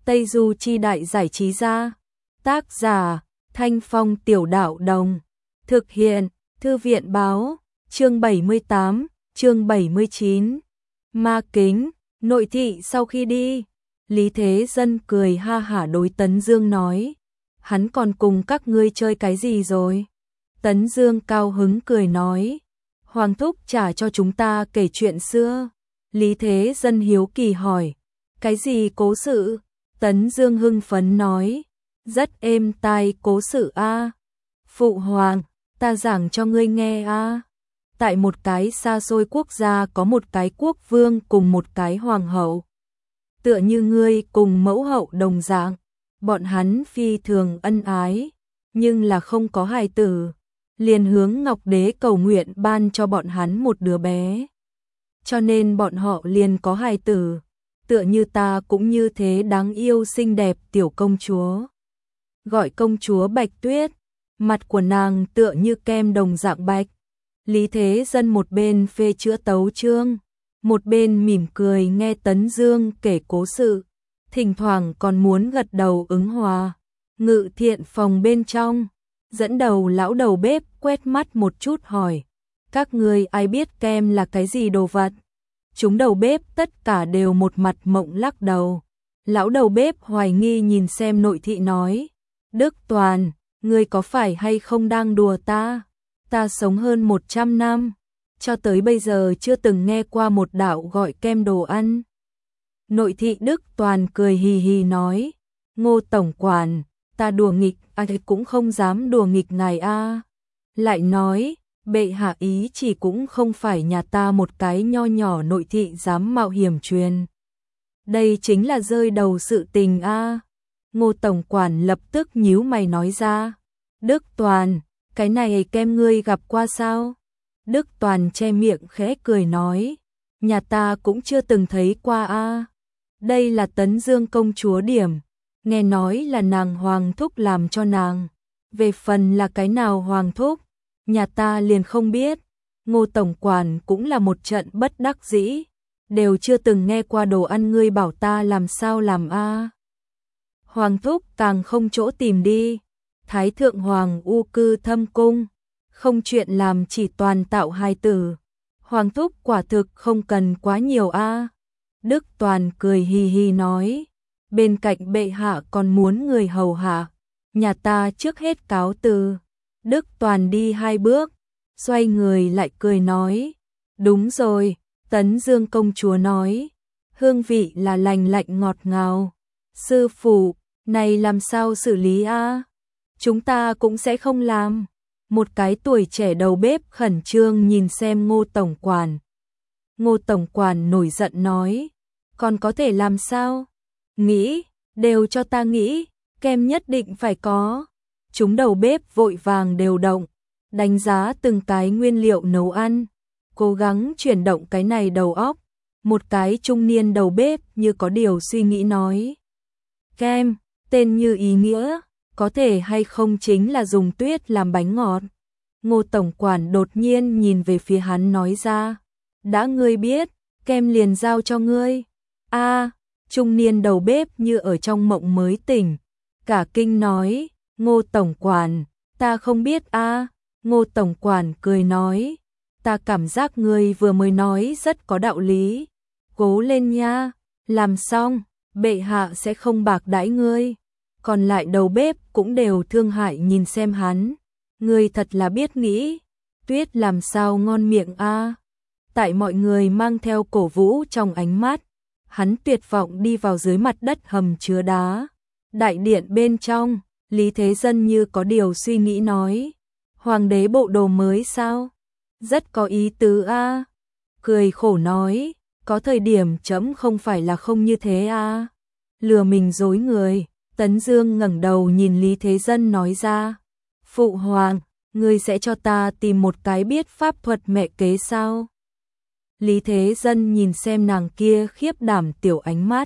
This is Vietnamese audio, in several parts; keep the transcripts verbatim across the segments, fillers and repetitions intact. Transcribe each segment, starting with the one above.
Tây Du Chi Đại giải trí ra. Tác giả, Thanh Phong Tiểu Đạo Đồng. Thực hiện, Thư viện Báo. Chương bảy mươi tám, chương bảy mươi chín. Ma Kính, nội thị sau khi đi. Lý Thế Dân cười ha hả đối Tấn Dương nói. Hắn còn cùng các ngươi chơi cái gì rồi? Tấn Dương cao hứng cười nói. Hoàng thúc trả cho chúng ta kể chuyện xưa. Lý Thế Dân hiếu kỳ hỏi. Cái gì cố sự? Tấn Dương hưng phấn nói. Rất êm tai cố sự a. Phụ hoàng, ta giảng cho ngươi nghe a. Tại một cái xa xôi quốc gia có một cái quốc vương cùng một cái hoàng hậu. Tựa như ngươi cùng mẫu hậu đồng dạng, bọn hắn phi thường ân ái, nhưng là không có hài tử, liền hướng Ngọc Đế cầu nguyện ban cho bọn hắn một đứa bé. Cho nên bọn họ liền có hài tử, tựa như ta cũng như thế đáng yêu xinh đẹp tiểu công chúa. Gọi công chúa Bạch Tuyết, mặt của nàng tựa như kem đồng dạng bạch. Lý Thế Dân một bên phê chữa tấu chương, một bên mỉm cười nghe Tấn Dương kể cố sự, thỉnh thoảng còn muốn gật đầu ứng hòa. Ngự thiện phòng bên trong, dẫn đầu lão đầu bếp quét mắt một chút hỏi, các ngươi ai biết kem là cái gì đồ vật? Chúng đầu bếp tất cả đều một mặt mộng lắc đầu. Lão đầu bếp hoài nghi nhìn xem nội thị nói, Đức Toàn, ngươi có phải hay không đang đùa ta? Ta sống hơn một trăm năm, cho tới bây giờ chưa từng nghe qua một đạo gọi kem đồ ăn. Nội thị Đức Toàn cười hì hì nói, Ngô tổng quản, ta đùa nghịch, ai cũng không dám đùa nghịch ngài a. Lại nói, bệ hạ ý chỉ cũng không phải nhà ta một cái nho nhỏ nội thị dám mạo hiểm truyền. Đây chính là rơi đầu sự tình a. Ngô tổng quản lập tức nhíu mày nói ra, Đức Toàn, cái này kem ngươi gặp qua sao? Đức Toàn che miệng khẽ cười nói, nhà ta cũng chưa từng thấy qua a. Đây là Tấn Dương công chúa điểm, nghe nói là nàng hoàng thúc làm cho nàng. Về phần là cái nào hoàng thúc, nhà ta liền không biết. Ngô tổng quản cũng là một trận bất đắc dĩ, đều chưa từng nghe qua đồ ăn ngươi bảo ta làm sao làm a. Hoàng thúc càng không chỗ tìm đi. Thái thượng hoàng u cư thâm cung, không chuyện làm chỉ toàn tạo hài tử. Hoàng thúc quả thực không cần quá nhiều a. Đức Toàn cười hì hì nói, bên cạnh bệ hạ còn muốn người hầu hạ, nhà ta trước hết cáo từ. Đức Toàn đi hai bước, xoay người lại cười nói, đúng rồi, Tấn Dương công chúa nói, hương vị là lành lạnh ngọt ngào. Sư phụ, này làm sao xử lý a? Chúng ta cũng sẽ không làm. Một cái tuổi trẻ đầu bếp khẩn trương nhìn xem Ngô tổng quản. Ngô tổng quản nổi giận nói, còn có thể làm sao? Nghĩ, đều cho ta nghĩ, kem nhất định phải có. Chúng đầu bếp vội vàng đều động, đánh giá từng cái nguyên liệu nấu ăn, cố gắng chuyển động cái này đầu óc. Một cái trung niên đầu bếp như có điều suy nghĩ nói, kem, tên như ý nghĩa, có thể hay không chính là dùng tuyết làm bánh ngọt. Ngô tổng quản đột nhiên nhìn về phía hắn nói ra, đã ngươi biết, kem liền giao cho ngươi. A, trung niên đầu bếp như ở trong mộng mới tỉnh, cả kinh nói, Ngô tổng quản, ta không biết a. Ngô tổng quản cười nói, ta cảm giác ngươi vừa mới nói rất có đạo lý. Cố lên nha, làm xong, bệ hạ sẽ không bạc đãi ngươi. Còn lại đầu bếp cũng đều thương hại nhìn xem hắn. Ngươi thật là biết nghĩ, tuyết làm sao ngon miệng a. Tại mọi người mang theo cổ vũ trong ánh mắt, hắn tuyệt vọng đi vào dưới mặt đất hầm chứa đá. Đại điện bên trong, Lý Thế Dân như có điều suy nghĩ nói, hoàng đế bộ đồ mới sao? Rất có ý tứ a. Cười khổ nói, có thời điểm chấm không phải là không như thế a. Lừa mình dối người. Tấn Dương ngẩng đầu nhìn Lý Thế Dân nói ra, phụ hoàng, ngươi sẽ cho ta tìm một cái biết pháp thuật mẹ kế sao? Lý Thế Dân nhìn xem nàng kia khiếp đảm tiểu ánh mắt,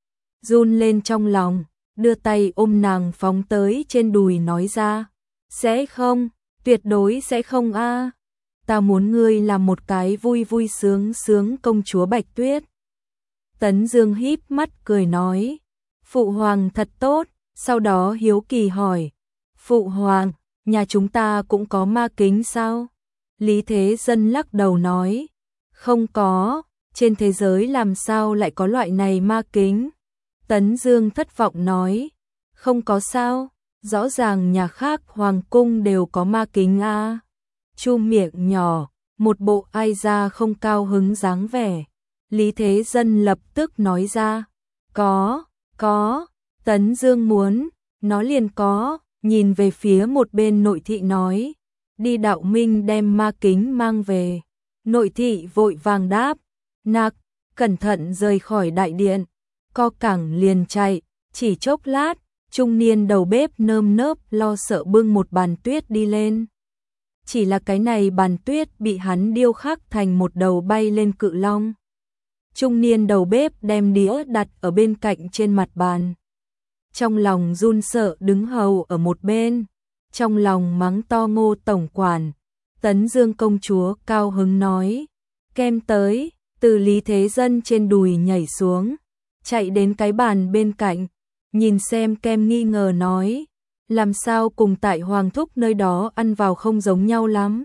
run lên trong lòng, đưa tay ôm nàng phóng tới trên đùi nói ra, sẽ không, tuyệt đối sẽ không a. Ta muốn ngươi làm một cái vui vui sướng sướng công chúa Bạch Tuyết. Tấn Dương híp mắt cười nói, Phụ hoàng thật tốt, sau đó hiếu kỳ hỏi, Phụ hoàng, nhà chúng ta cũng có ma kính sao? Lý Thế Dân lắc đầu nói, không có, trên thế giới làm sao lại có loại này ma kính? Tấn Dương thất vọng nói, không có sao, rõ ràng nhà khác hoàng cung đều có ma kính a. Chu miệng nhỏ, một bộ ai ra không cao hứng dáng vẻ. Lý Thế Dân lập tức nói ra, có, có, Tấn Dương muốn, nó liền có, nhìn về phía một bên nội thị nói, đi Đạo Minh đem ma kính mang về. Nội thị vội vàng đáp, nặc, cẩn thận rời khỏi đại điện, co cẳng liền chạy, chỉ chốc lát, trung niên đầu bếp nơm nớp lo sợ bưng một bàn tuyết đi lên. Chỉ là cái này bàn tuyết bị hắn điêu khắc thành một đầu bay lên cự long. Trung niên đầu bếp đem đĩa đặt ở bên cạnh trên mặt bàn. Trong lòng run sợ đứng hầu ở một bên, trong lòng mắng to Ngô tổng quản. Tấn Dương công chúa cao hứng nói, kem tới, từ Lý Thế Dân trên đùi nhảy xuống, chạy đến cái bàn bên cạnh, nhìn xem kem nghi ngờ nói, làm sao cùng tại Hoàng Thúc nơi đó ăn vào không giống nhau lắm.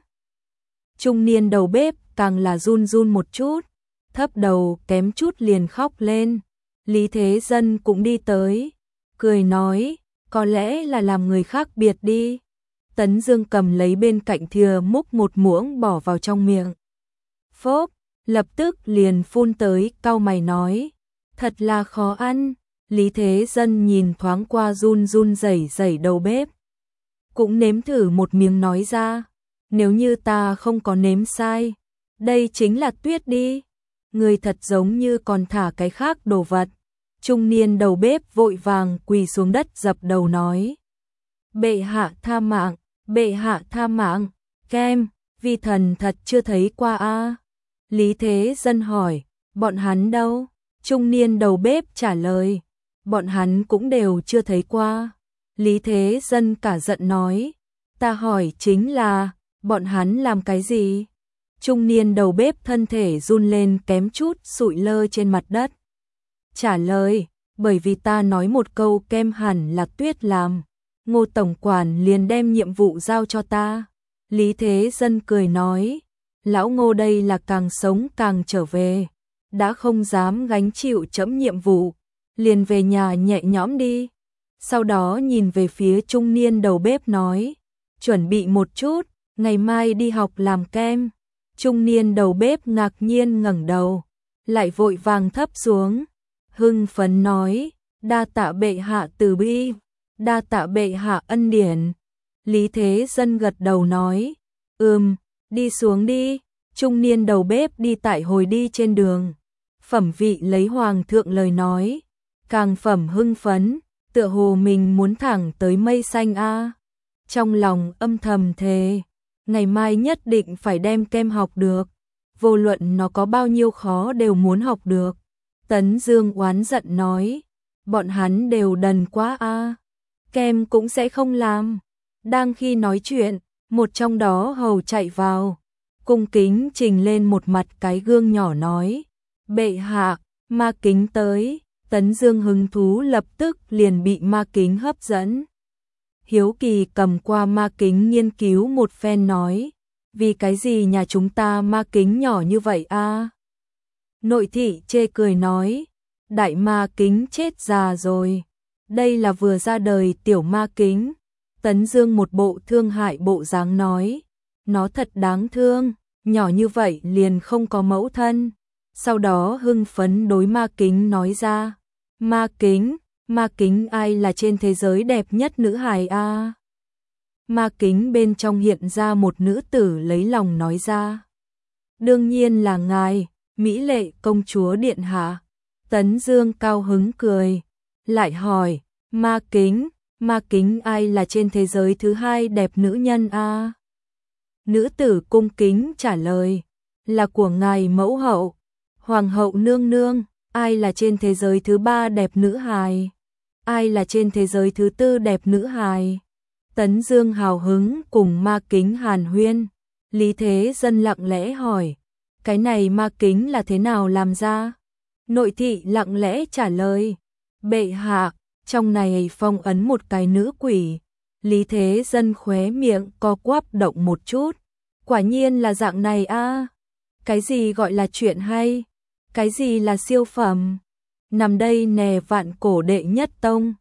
Trung niên đầu bếp càng là run run một chút, thấp đầu kém chút liền khóc lên. Lý Thế Dân cũng đi tới, cười nói, có lẽ là làm người khác biệt đi. Tấn Dương cầm lấy bên cạnh thìa múc một muỗng bỏ vào trong miệng. Phốp, lập tức liền phun tới, cau mày nói, thật là khó ăn. Lý Thế Dân nhìn thoáng qua run run rẩy rẩy đầu bếp, cũng nếm thử một miếng nói ra, nếu như ta không có nếm sai, đây chính là tuyết đi. Người thật giống như còn thả cái khác đồ vật. Trung niên đầu bếp vội vàng quỳ xuống đất dập đầu nói, bệ hạ tha mạng, bệ hạ tha mạng, kem, vi thần thật chưa thấy qua a. Lý Thế Dân hỏi, bọn hắn đâu? Trung niên đầu bếp trả lời, bọn hắn cũng đều chưa thấy qua. Lý Thế Dân cả giận nói, ta hỏi chính là, bọn hắn làm cái gì? Trung niên đầu bếp thân thể run lên kém chút sụi lơ trên mặt đất. Trả lời, bởi vì ta nói một câu kem hẳn là tuyết làm. Ngô tổng quản liền đem nhiệm vụ giao cho ta. Lý Thế Dân cười nói, lão Ngô đây là càng sống càng trở về, đã không dám gánh chịu trẫm nhiệm vụ, liền về nhà nhẹ nhõm đi. Sau đó nhìn về phía trung niên đầu bếp nói, chuẩn bị một chút, ngày mai đi học làm kem. Trung niên đầu bếp ngạc nhiên ngẩng đầu, lại vội vàng thấp xuống, hưng phấn nói, đa tạ bệ hạ từ bi, đa tạ bệ hạ ân điển. Lý Thế Dân gật đầu nói, ừm, đi xuống đi. Trung niên đầu bếp đi tại hồi đi trên đường, phẩm vị lấy hoàng thượng lời nói, càng phẩm hưng phấn, tựa hồ mình muốn thẳng tới mây xanh a. Trong lòng âm thầm thề, ngày mai nhất định phải đem kem học được, vô luận nó có bao nhiêu khó đều muốn học được. Tấn Dương oán giận nói, bọn hắn đều đần quá a, kem cũng sẽ không làm. Đang khi nói chuyện, một trong đó hầu chạy vào, cung kính trình lên một mặt cái gương nhỏ nói, bệ hạ, ma kính tới. Tấn Dương hứng thú lập tức liền bị ma kính hấp dẫn. Hiếu kỳ cầm qua ma kính nghiên cứu một phen nói, vì cái gì nhà chúng ta ma kính nhỏ như vậy a? Nội thị chê cười nói, đại ma kính chết già rồi, đây là vừa ra đời tiểu ma kính. Tấn Dương một bộ thương hại bộ dáng nói, nó thật đáng thương, nhỏ như vậy liền không có mẫu thân. Sau đó hưng phấn đối ma kính nói ra, ma kính, ma kính ai là trên thế giới đẹp nhất nữ hài a? Ma kính bên trong hiện ra một nữ tử lấy lòng nói ra, đương nhiên là ngài, mỹ lệ công chúa điện hạ. Tấn Dương cao hứng cười, lại hỏi, ma kính, ma kính ai là trên thế giới thứ hai đẹp nữ nhân a? Nữ tử cung kính trả lời, là của ngài mẫu hậu, hoàng hậu nương nương. Ai là trên thế giới thứ ba đẹp nữ hài? Ai là trên thế giới thứ tư đẹp nữ hài? Tấn Dương hào hứng cùng ma kính hàn huyên. Lý Thế Dân lặng lẽ hỏi, cái này ma kính là thế nào làm ra? Nội thị lặng lẽ trả lời, Bệ hạ, trong này phong ấn một cái nữ quỷ. Lý Thế Dân khóe miệng co quắp động một chút. Quả nhiên là dạng này a. Cái gì gọi là chuyện hay? Cái gì là siêu phẩm? Nằm đây nè vạn cổ đệ nhất tông.